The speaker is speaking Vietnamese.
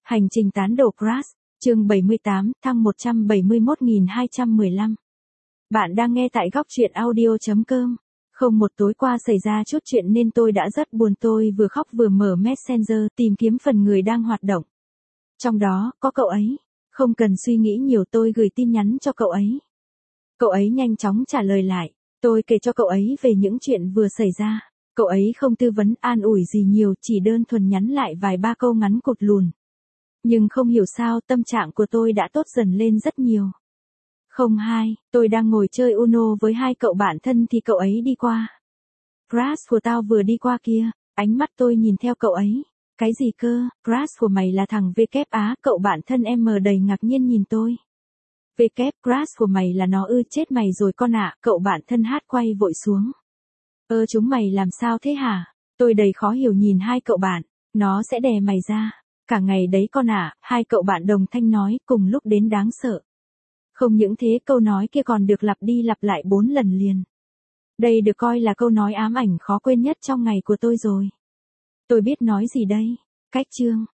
Hành trình tán đổ Crash, chương 78, thăng 171.215. Bạn đang nghe tại góc truyện audio.com. Không, một tối qua xảy ra chút chuyện nên tôi đã rất buồn, tôi vừa khóc vừa mở Messenger tìm kiếm phần người đang hoạt động. Trong đó, có cậu ấy. Không cần suy nghĩ nhiều, tôi gửi tin nhắn cho cậu ấy. Cậu ấy nhanh chóng trả lời lại. Tôi kể cho cậu ấy về những chuyện vừa xảy ra. Cậu ấy không tư vấn an ủi gì nhiều, chỉ đơn thuần nhắn lại vài ba câu ngắn cụt lùn. Nhưng không hiểu sao tâm trạng của tôi đã tốt dần lên rất nhiều. 02, tôi đang ngồi chơi Uno với hai cậu bạn thân thì cậu ấy đi qua. Crush của tao vừa đi qua kia, ánh mắt tôi nhìn theo cậu ấy. Cái gì cơ, crush của mày là thằng W á, cậu bạn thân em đầy ngạc nhiên nhìn tôi. W, crush của mày là nó ư, chết mày rồi con ạ, cậu bạn thân hát quay vội xuống. Chúng mày làm sao thế hả? Tôi đầy khó hiểu nhìn hai cậu bạn, nó sẽ đè mày ra. Cả ngày đấy con ạ, hai cậu bạn đồng thanh nói cùng lúc đến đáng sợ. Không những thế, câu nói kia còn được lặp đi lặp lại 4 lần liền. Đây được coi là câu nói ám ảnh khó quên nhất trong ngày của tôi rồi. Tôi biết nói gì đây? Cách chương,